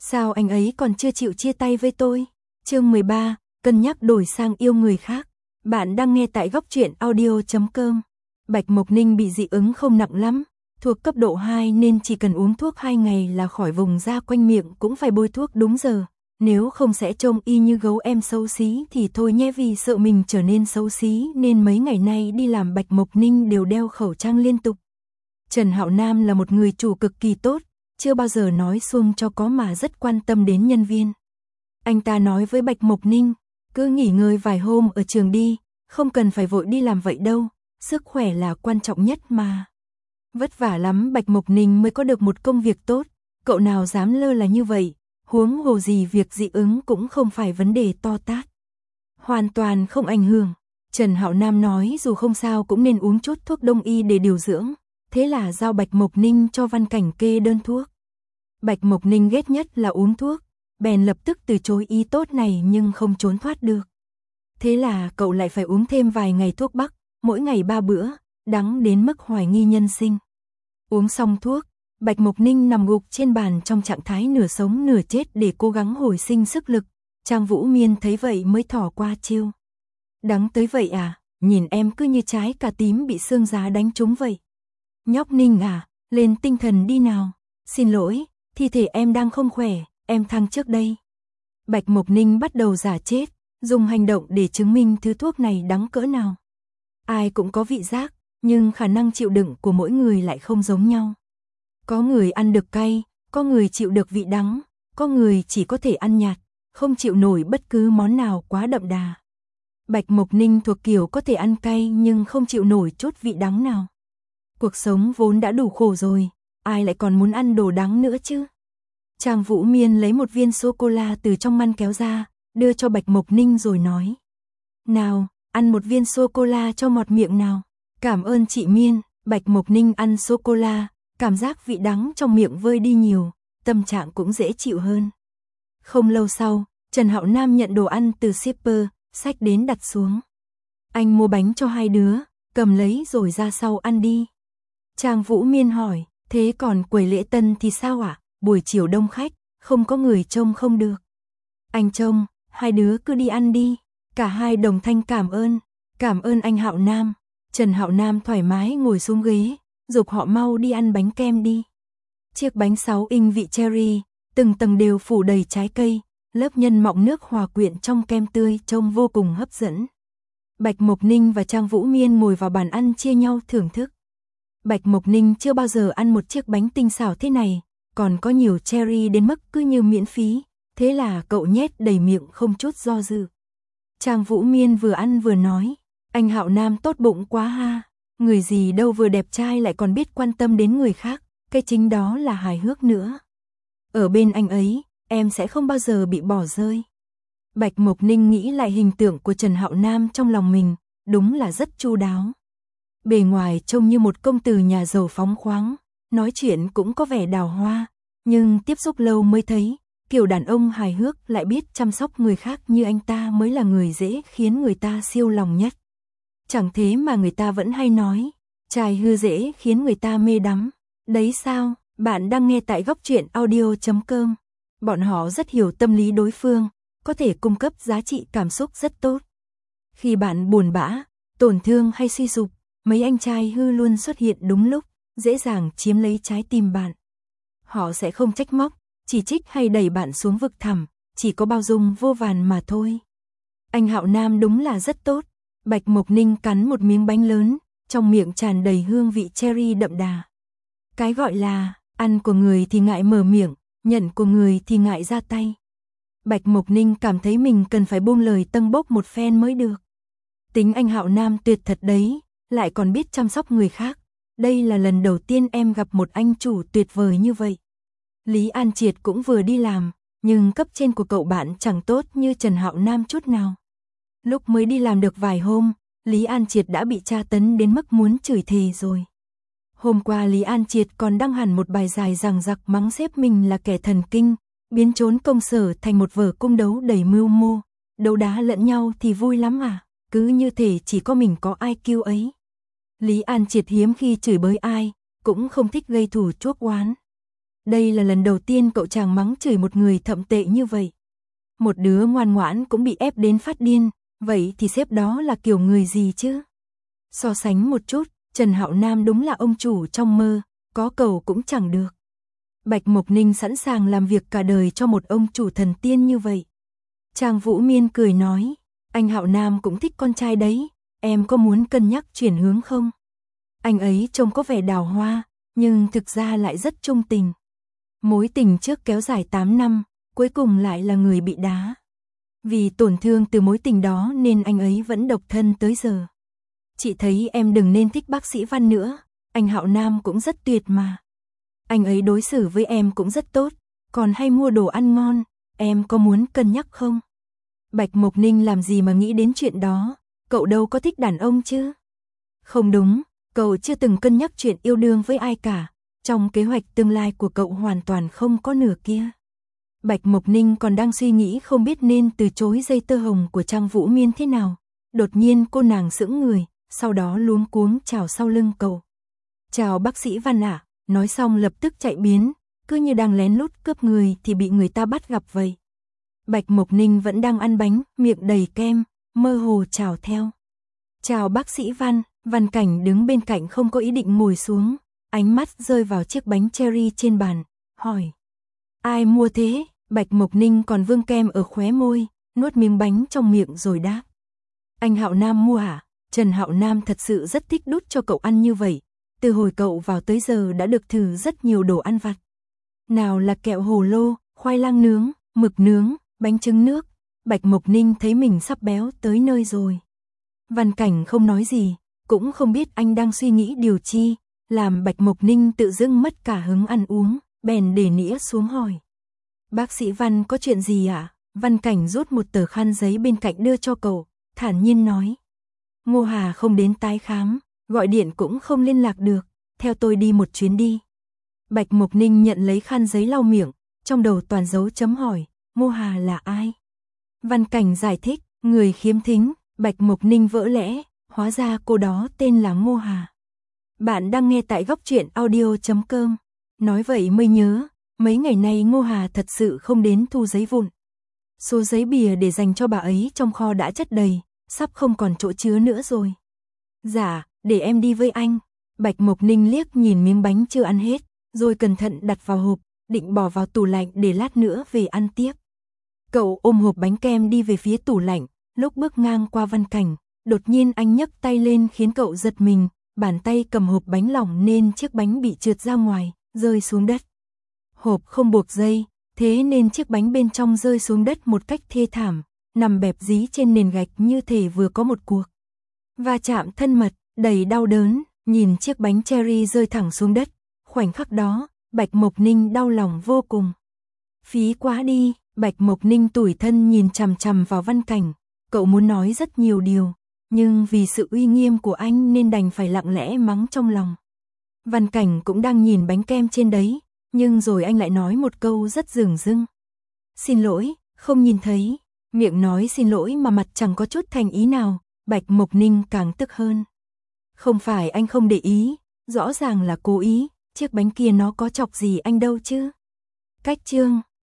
Sao anh ấy còn chưa chịu chia tay với tôi? Chương 13, cân nhắc đổi sang yêu người khác. Bạn đang nghe tại góc truyện audio.com. Bạch Mộc Ninh bị dị ứng không nặng lắm, thuộc cấp độ 2 nên chỉ cần uống thuốc 2 ngày là khỏi, vùng da quanh miệng cũng phải bôi thuốc đúng giờ. Nếu không sẽ trông y như gấu em xấu xí thì thôi nhé, vì sợ mình trở nên xấu xí nên mấy ngày nay đi làm Bạch Mộc Ninh đều đeo khẩu trang liên tục. Trần Hạo Nam là một người chủ cực kỳ tốt, chưa bao giờ nói suông cho có mà rất quan tâm đến nhân viên. Anh ta nói với Bạch Mộc Ninh, cứ nghỉ ngơi vài hôm ở trường đi, không cần phải vội đi làm vậy đâu, sức khỏe là quan trọng nhất mà. Vất vả lắm Bạch Mộc Ninh mới có được một công việc tốt, cậu nào dám lơ là như vậy, huống hồ gì việc dị ứng cũng không phải vấn đề to tát. Hoàn toàn không ảnh hưởng, Trần Hạo Nam nói dù không sao cũng nên uống chút thuốc đông y để điều dưỡng, thế là giao Bạch Mộc Ninh cho Văn Cảnh kê đơn thuốc. Bạch Mộc Ninh ghét nhất là uống thuốc, bèn lập tức từ chối ý tốt này nhưng không trốn thoát được. Thế là cậu lại phải uống thêm vài ngày thuốc bắc, mỗi ngày 3 bữa, đắng đến mức hoài nghi nhân sinh. Uống xong thuốc, Bạch Mộc Ninh nằm gục trên bàn trong trạng thái nửa sống nửa chết để cố gắng hồi sinh sức lực. Trang Vũ Miên thấy vậy mới thỏ qua chiêu. Đắng tới vậy à, nhìn em cứ như trái cà tím bị xương giá đánh trúng vậy. Nhóc Ninh à, lên tinh thần đi nào. Xin lỗi, thi thể em đang không khỏe, em thăng trước đây. Bạch Mộc Ninh bắt đầu giả chết, dùng hành động để chứng minh thứ thuốc này đắng cỡ nào. Ai cũng có vị giác, nhưng khả năng chịu đựng của mỗi người lại không giống nhau. Có người ăn được cay, có người chịu được vị đắng, có người chỉ có thể ăn nhạt, không chịu nổi bất cứ món nào quá đậm đà. Bạch Mộc Ninh thuộc kiểu có thể ăn cay nhưng không chịu nổi chút vị đắng nào. Cuộc sống vốn đã đủ khổ rồi, ai lại còn muốn ăn đồ đắng nữa chứ? Trang Vũ Miên lấy một viên sô-cô-la từ trong ngăn kéo ra, đưa cho Bạch Mộc Ninh rồi nói. Nào, ăn một viên sô-cô-la cho ngọt miệng nào. Cảm ơn chị Miên. Bạch Mộc Ninh ăn sô-cô-la, cảm giác vị đắng trong miệng vơi đi nhiều, tâm trạng cũng dễ chịu hơn. Không lâu sau, Trần Hạo Nam nhận đồ ăn từ shipper, xách đến đặt xuống. Anh mua bánh cho hai đứa, cầm lấy rồi ra sau ăn đi. Trang Vũ Miên hỏi, thế còn quầy lễ tân thì sao ạ? Buổi chiều đông khách, không có người trông không được. Anh trông, hai đứa cứ đi ăn đi. Cả hai đồng thanh cảm ơn anh Hạo Nam. Trần Hạo Nam thoải mái ngồi xuống ghế, giục họ mau đi ăn bánh kem đi. Chiếc bánh 6 inch vị cherry, từng tầng đều phủ đầy trái cây, lớp nhân mọng nước hòa quyện trong kem tươi trông vô cùng hấp dẫn. Bạch Mộc Ninh và Trang Vũ Miên ngồi vào bàn ăn chia nhau thưởng thức. Bạch Mộc Ninh chưa bao giờ ăn một chiếc bánh tinh xảo thế này, còn có nhiều cherry đến mức cứ như miễn phí, thế là cậu nhét đầy miệng không chút do dự. Trang Vũ Miên vừa ăn vừa nói, anh Hạo Nam tốt bụng quá ha, người gì đâu vừa đẹp trai lại còn biết quan tâm đến người khác, cái chính đó là hài hước nữa. Ở bên anh ấy, em sẽ không bao giờ bị bỏ rơi. Bạch Mộc Ninh nghĩ lại hình tượng của Trần Hạo Nam trong lòng mình, đúng là rất chu đáo. Bề ngoài trông như một công tử nhà giàu phóng khoáng, nói chuyện cũng có vẻ đào hoa, nhưng tiếp xúc lâu mới thấy, kiểu đàn ông hài hước lại biết chăm sóc người khác như anh ta mới là người dễ khiến người ta siêu lòng nhất. Chẳng thế mà người ta vẫn hay nói, trai hư dễ khiến người ta mê đắm. Đấy sao, bạn đang nghe tại góc truyện audio.com. Bọn họ rất hiểu tâm lý đối phương, có thể cung cấp giá trị cảm xúc rất tốt. Khi bạn buồn bã, tổn thương hay suy sụp, mấy anh trai hư luôn xuất hiện đúng lúc, dễ dàng chiếm lấy trái tim bạn. Họ sẽ không trách móc, chỉ trích hay đẩy bạn xuống vực thẳm, chỉ có bao dung vô vàn mà thôi. Anh Hạo Nam đúng là rất tốt. Bạch Mộc Ninh cắn một miếng bánh lớn, trong miệng tràn đầy hương vị cherry đậm đà. Cái gọi là, ăn của người thì ngại mở miệng, nhận của người thì ngại ra tay. Bạch Mộc Ninh cảm thấy mình cần phải buông lời tâng bốc một phen mới được. Tính anh Hạo Nam tuyệt thật đấy, lại còn biết chăm sóc người khác. Đây là lần đầu tiên em gặp một anh chủ tuyệt vời như vậy. Lý An Triệt cũng vừa đi làm, nhưng cấp trên của cậu bạn chẳng tốt như Trần Hạo Nam chút nào. Lúc mới đi làm được vài hôm, Lý An Triệt đã bị tra tấn đến mức muốn chửi thề rồi. Hôm qua Lý An Triệt còn đăng hẳn một bài dài dằng dặc mắng sếp mình là kẻ thần kinh, biến trốn công sở thành một vở cung đấu đầy mưu mô, đấu đá lẫn nhau thì vui lắm à, cứ như thể chỉ có mình có IQ ấy. Lý An Triệt hiếm khi chửi bới ai, cũng không thích gây thù chuốc oán. Đây là lần đầu tiên cậu chàng mắng chửi một người thậm tệ như vậy. Một đứa ngoan ngoãn cũng bị ép đến phát điên, vậy thì sếp đó là kiểu người gì chứ? So sánh một chút, Trần Hạo Nam đúng là ông chủ trong mơ, có cầu cũng chẳng được. Bạch Mộc Ninh sẵn sàng làm việc cả đời cho một ông chủ thần tiên như vậy. Trang Vũ Miên cười nói, anh Hạo Nam cũng thích con trai đấy, em có muốn cân nhắc chuyển hướng không? Anh ấy trông có vẻ đào hoa, nhưng thực ra lại rất trung tình. Mối tình trước kéo dài 8 năm, cuối cùng lại là người bị đá. Vì tổn thương từ mối tình đó nên anh ấy vẫn độc thân tới giờ. Chị thấy em đừng nên thích bác sĩ Văn nữa, anh Hạo Nam cũng rất tuyệt mà. Anh ấy đối xử với em cũng rất tốt, còn hay mua đồ ăn ngon, em có muốn cân nhắc không? Bạch Mộc Ninh làm gì mà nghĩ đến chuyện đó, cậu đâu có thích đàn ông chứ? Không đúng, cậu chưa từng cân nhắc chuyện yêu đương với ai cả, trong kế hoạch tương lai của cậu hoàn toàn không có nửa kia. Bạch Mộc Ninh còn đang suy nghĩ không biết nên từ chối dây tơ hồng của Trang Vũ Miên thế nào. Đột nhiên cô nàng sững người, sau đó luống cuống chào sau lưng cậu. Chào bác sĩ Văn ạ, nói xong lập tức chạy biến, cứ như đang lén lút cướp người thì bị người ta bắt gặp vậy. Bạch Mộc Ninh vẫn đang ăn bánh, miệng đầy kem, mơ hồ chào theo. Chào bác sĩ Văn, Văn Cảnh đứng bên cạnh không có ý định ngồi xuống, ánh mắt rơi vào chiếc bánh cherry trên bàn, hỏi. Ai mua thế? Bạch Mộc Ninh còn vương kem ở khóe môi, nuốt miếng bánh trong miệng rồi đáp. Anh Hạo Nam mua hả? Trần Hạo Nam thật sự rất thích đút cho cậu ăn như vậy. Từ hồi cậu vào tới giờ đã được thử rất nhiều đồ ăn vặt. Nào là kẹo hồ lô, khoai lang nướng, mực nướng, bánh trứng nước. Bạch Mộc Ninh thấy mình sắp béo tới nơi rồi. Văn Cảnh không nói gì, cũng không biết anh đang suy nghĩ điều chi, làm Bạch Mộc Ninh tự dưng mất cả hứng ăn uống, bèn để nĩa xuống hỏi. Bác sĩ Văn có chuyện gì ạ? Văn Cảnh rút một tờ khăn giấy bên cạnh đưa cho cậu, thản nhiên nói. Ngô Hà không đến tái khám, gọi điện cũng không liên lạc được, theo tôi đi một chuyến đi. Bạch Mộc Ninh nhận lấy khăn giấy lau miệng, trong đầu toàn dấu chấm hỏi, Ngô Hà là ai? Văn Cảnh giải thích, người khiếm thính. Bạch Mộc Ninh vỡ lẽ, hóa ra cô đó tên là Ngô Hà. Bạn đang nghe tại góc truyện audio.com. Nói vậy mới nhớ, mấy ngày nay Ngô Hà thật sự không đến thu giấy vụn. Số giấy bìa để dành cho bà ấy trong kho đã chất đầy, sắp không còn chỗ chứa nữa rồi. Dạ, để em đi với anh. Bạch Mộc Ninh liếc nhìn miếng bánh chưa ăn hết, rồi cẩn thận đặt vào hộp, định bỏ vào tủ lạnh để lát nữa về ăn tiếp. Cậu ôm hộp bánh kem đi về phía tủ lạnh, lúc bước ngang qua Văn Cảnh, đột nhiên anh nhấc tay lên khiến cậu giật mình, bàn tay cầm hộp bánh lỏng nên chiếc bánh bị trượt ra ngoài, rơi xuống đất. Hộp không buộc dây, thế nên chiếc bánh bên trong rơi xuống đất một cách thê thảm, nằm bẹp dí trên nền gạch như thể vừa có một cuộc va chạm thân mật, đầy đau đớn, nhìn chiếc bánh cherry rơi thẳng xuống đất, khoảnh khắc đó, Bạch Mộc Ninh đau lòng vô cùng. Phí quá đi, Bạch Mộc Ninh tủi thân nhìn chằm chằm vào Văn Cảnh, cậu muốn nói rất nhiều điều, nhưng vì sự uy nghiêm của anh nên đành phải lặng lẽ mắng trong lòng. Văn Cảnh cũng đang nhìn bánh kem trên đấy, nhưng rồi anh lại nói một câu rất dửng dưng. Xin lỗi, không nhìn thấy. Miệng nói xin lỗi mà mặt chẳng có chút thành ý nào, Bạch Mộc Ninh càng tức hơn. Không phải anh không để ý, rõ ràng là cố ý, chiếc bánh kia nó có chọc gì anh đâu chứ. Cách chương